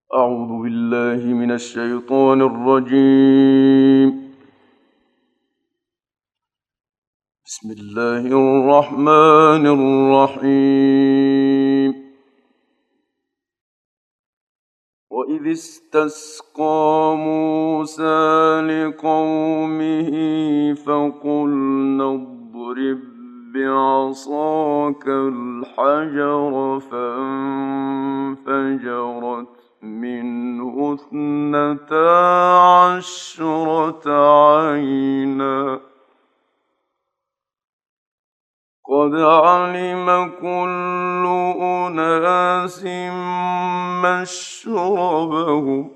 أعوذ بالله من الشيطان الرجيم. بسم الله الرحمن الرحيم. وإذ استسقى موسى لقومه فقلنا اضرب بعصاك الحجر فانفجرت منه 12 عينا قد علم كل أناس مشربهم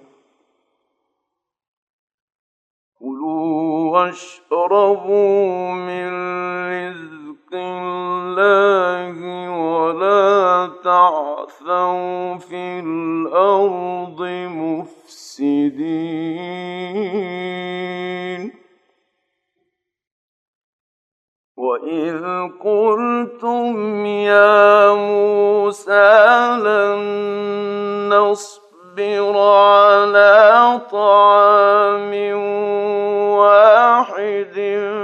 كلوا واشربوا من رزق الله ولا تعثوا في الأرض مفسدين. وإذ قلتم يا موسى لن نصبر على طعام واحد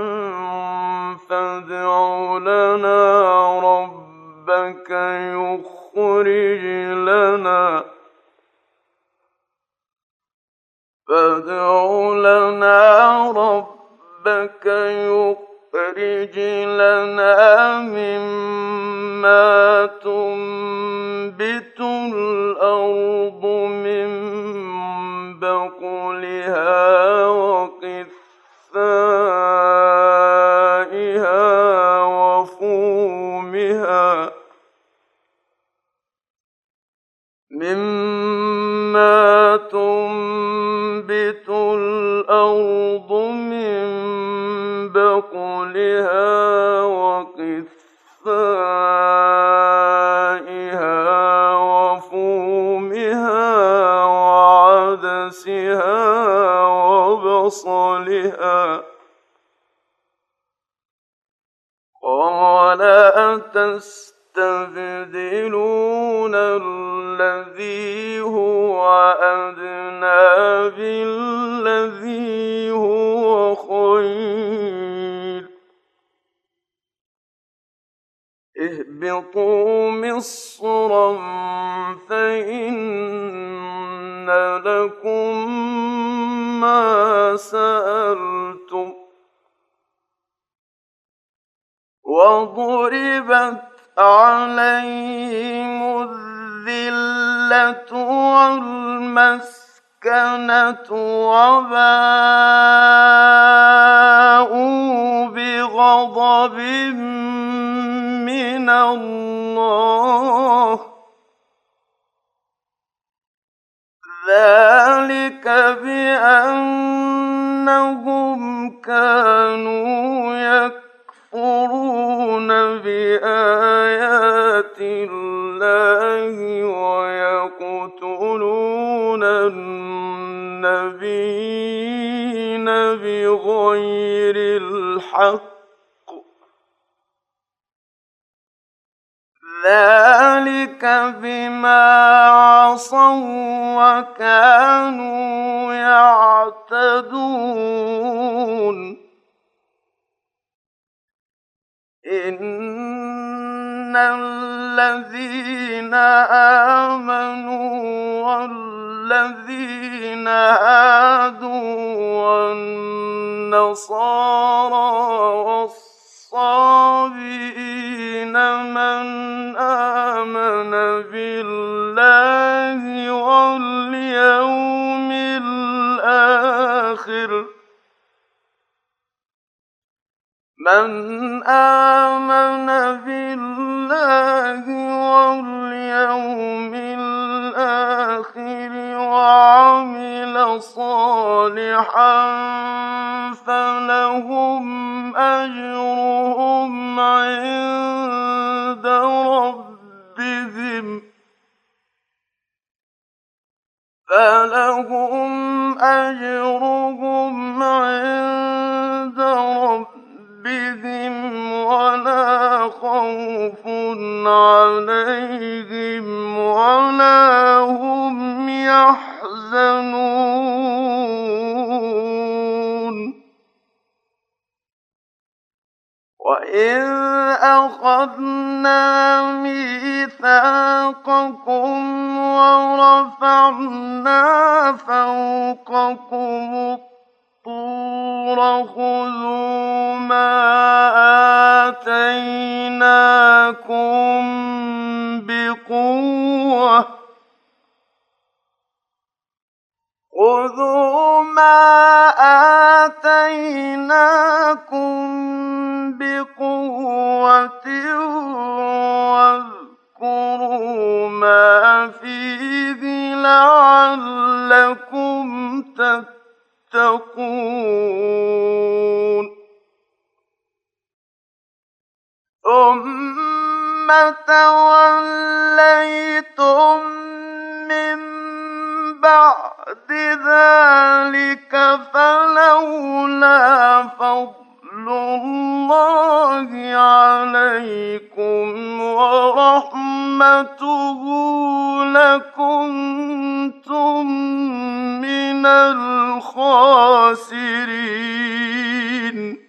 فادع لنا ربك يخرج لنا مما تنبت الأرض من بقلها وقثائها وفومها وعدسها وبصلها قال أتستبدلون الذي هو أدنى بالذي هو خير اهبطوا مصرا فإن لكم ما سألتم وضربت عليهم الذلة والمسكنة وباءوا بغضب من الله ذلك بأنهم كانوا يكفرون بآيات الله ويقتلون النبيين بغير الحق ذلك بما عصوا وكانوا يعتدون إن الذين آمنوا والذين هادوا والنصارى والصابئين من آمن بالله واليوم الآخر وعمل صالحا فلهم أجرهم عند ربهم بهم ولا خوف عليهم ولا هم يحزنون وإذ أخذنا ميثاقكم ورفعنا فوقكم الطور خذوا ما آتيناكم بقوة خذوا ما آتيناكم بقوة واذكروا ما فيه لعلكم تتقون ثم توليتم من بعد ذلك فلولا فضل الله عليكم ورحمته لكنتم من الخاسرين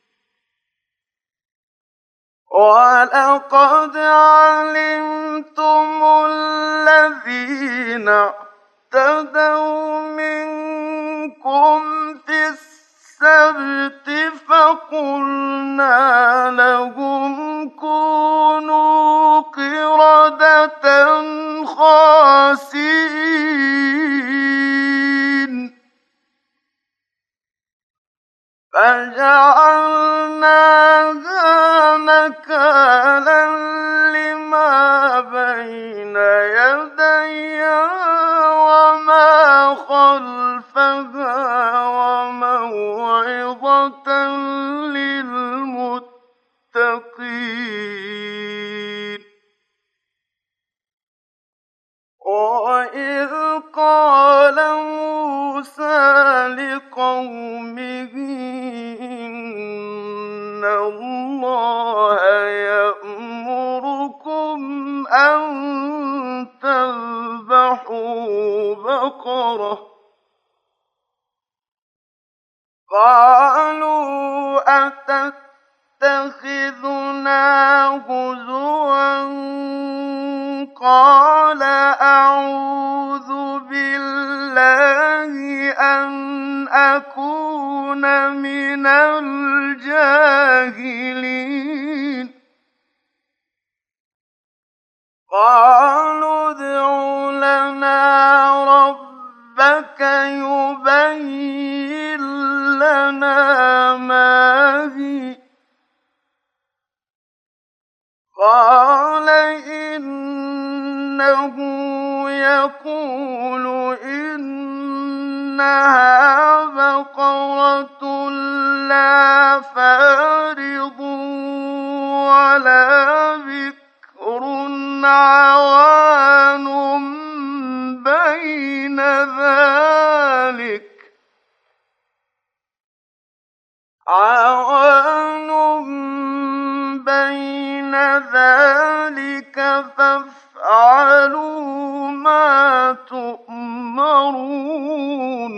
وَلَقَدْ عَلِمْتُمُ الَّذِينَ اعْتَدَوْا مِنكُمْ فِي السَّبْتِ فَقُلْنَا لَهُمْ كُونُوا قِرَدَةً خَاسِئِينَ فَجَعَلْنَاهَا نَكَالًا لِّمَا بَيْنَ يَدَيْهَا وَمَا خَلْفَهَا وَمَوْعِظَةً لِّلْمُتَّقِينَ وَإِذْ قَالَ مُوسَىٰ لِقَوْمِهِ إِنَّ اللَّهَ يَأْمُرُكُمْ أَن تَذْبَحُوا بَقَرَةً قَالُوا أَتَتَّخِذُنَا هُزُوًا قَالَ أَعُوذُ بِاللَّهِ أَنْ أَكُونَ مِنَ الْجَاهِلِينَ قَالُوا ادْعُ لَنَا رَبَّكَ يُبَيِّن لَّنَا مَا هِيَ قَالَ إِنَّهُ يَقُولُ إِنَّهَا بَقَرَةٌ لَّا فَارِضٌ وَلَا بِكْرٌ عَوَانٌ بَيْنَ ذَٰلِكَ فَافْعَلُوا مَا تُؤْمَرُونَ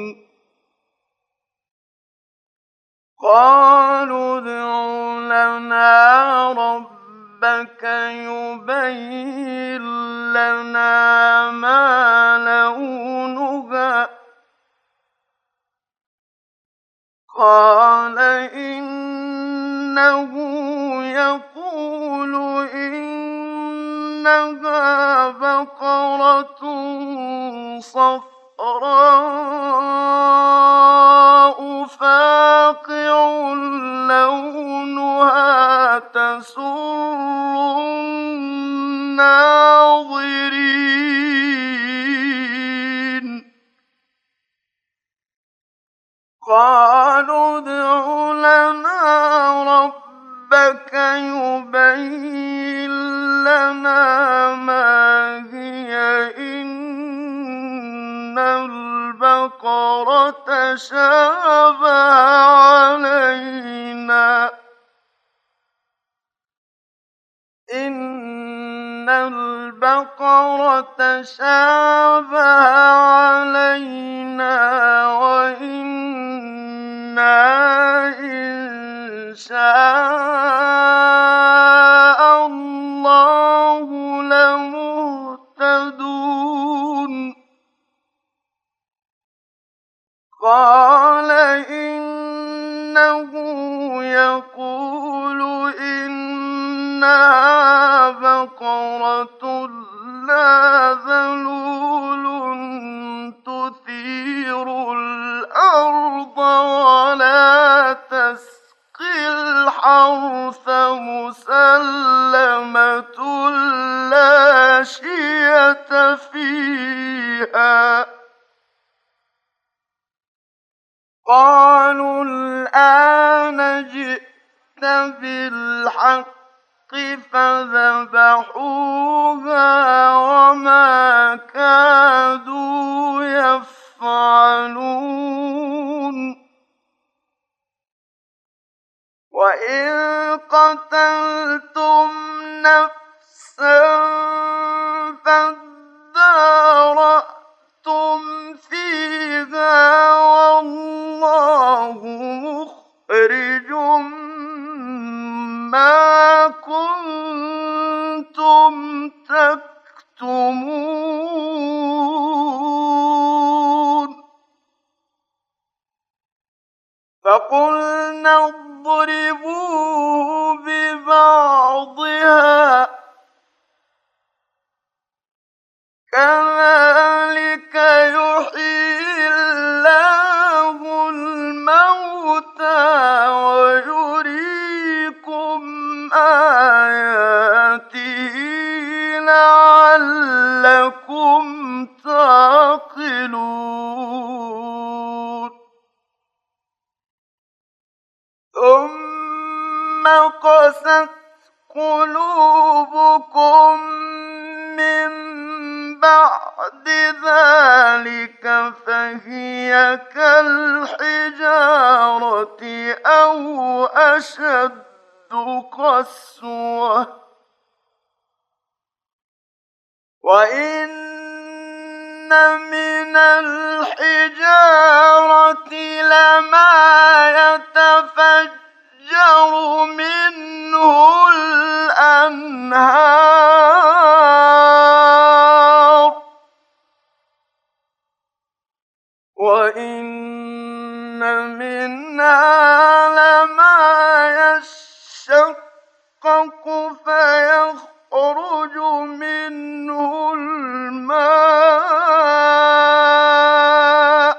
قَالُوا ادْعُ لَنَا رَبَّكَ يُبَيِّن لَّنَا مَا لَوْنُهَا قَالَ إِنَّهُ يَقُولُ إِنَّهَا بَقَرَةٌ صَفْرَاءُ فَاقِعٌ لَّوْنُهَا تَسُرُّ النَّاظِرِينَ قَالُوا ادْعُ لَنَا رَبَّكَ يُبَيِّن لَّنَا مَا هِيَ إِنَّ الْبَقَرَ تَشَابَهَ عَلَيْنَا وتشابه علينا وإنا إن شاء الله لمهتدون قال إنه يقول إنها بقرة لا ذلول تثير الأرض ولا تسقي الحرث مسلمة لا شية فيها قالوا الآن جئت بالحق فذبحوها وما كادوا يفعلون وإذ قتلتم نفسا فادارأتم فيها والله مخرج ما كنتم تكتمون فقلنا اضربوه ببعضها كذلك يحيي الله الموتى ويريكم آياته لعلكم تعقلون ثم قست قلوبكم من بعد ذلك فهي كالحجارة أو أشد قسوة وإن من الحجارة لما يتفجر منه الأنهار وإن منها لما يشقق فيخرج منه الماء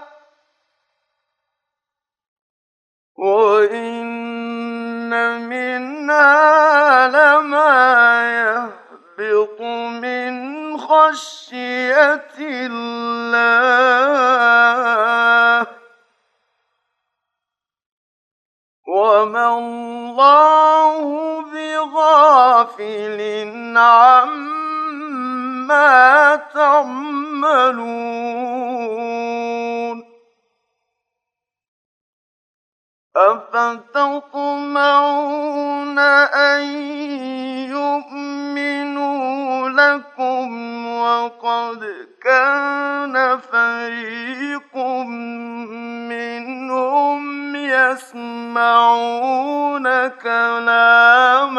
وإن منها لما يهبط من خشية الله وما الله بغافل عما تعملون أفتطمعون أن يؤمنوا لكم وقد كان فريق منهم يسمعون كلام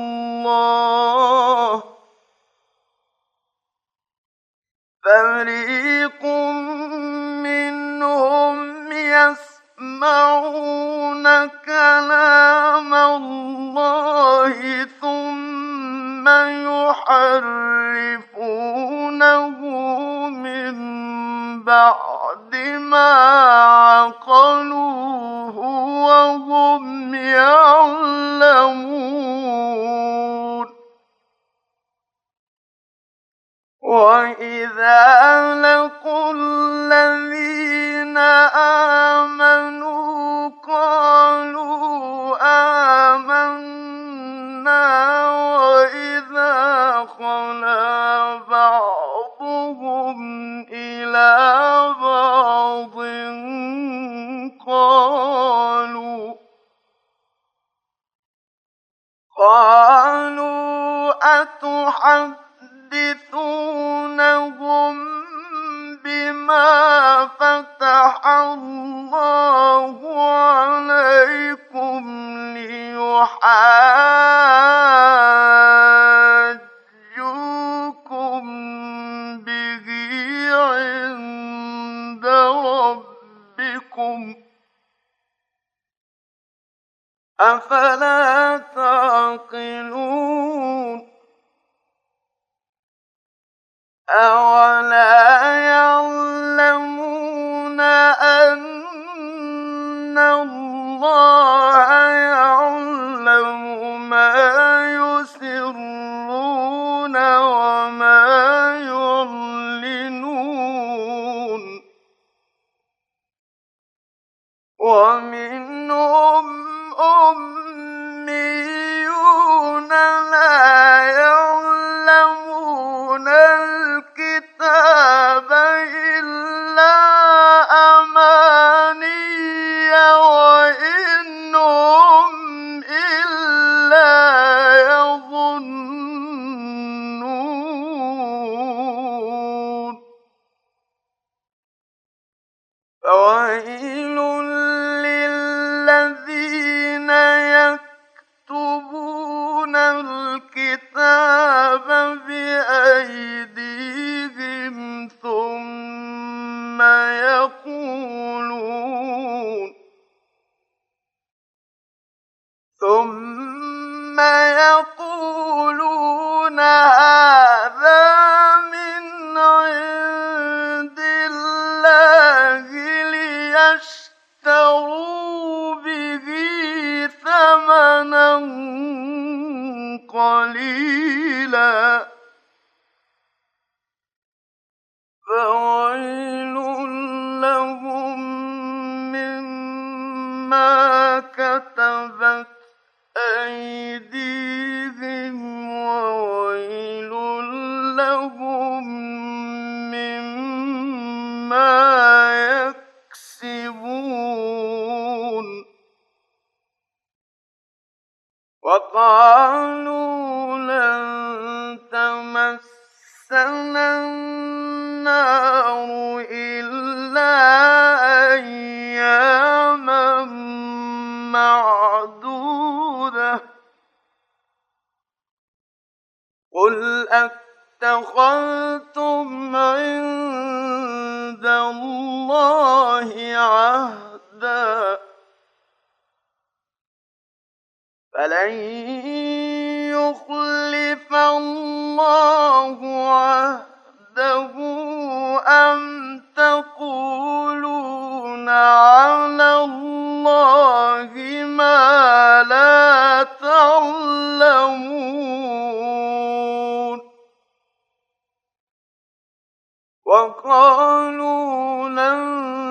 الله فريق منهم يسمعون كلام الله ثم يحرفونه من بعد ما عقلوه وهم يعلمون وإذا لقوا الذين آمنوا قالوا آمنا وإذا خلا بعضهم إلى بعض قالوا أتحدثونهم أفلا تعقلون أولا يعلمون أن الله يعلم ما يسرون وما يعلنون ومنهم أميون لا يعلمون الكتاب إلا أماني وإن هم إلا يظنون فويل للذين يكتبون الكتاب بأيديهم ثم يقولون هذا من عند الله ليشتروا به ثمنا قليلا فويل لهم مما كتبت أيديهم وويل لهم مما يكسبون وقالوا لن تمسنا النار إلا أياما معدودة قل أتخذتم عند الله عهدا فلن يخلف الله عهده أم تقولون على الله ما لا تعلمون وقالوا لن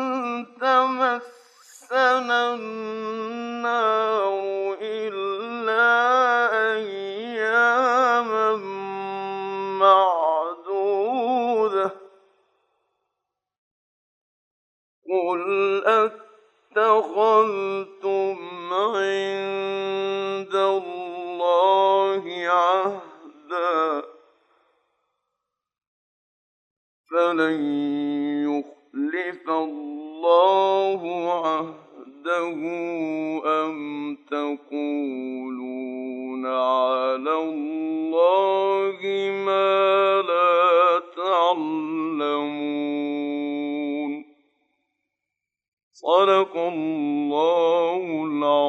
تمسنا النار إلا أياما معدودة قل أتخذتم عند الله عهدا فلن يخلف الله عهده أم تقولون على الله ما لا تعلمون صدق الله العظيم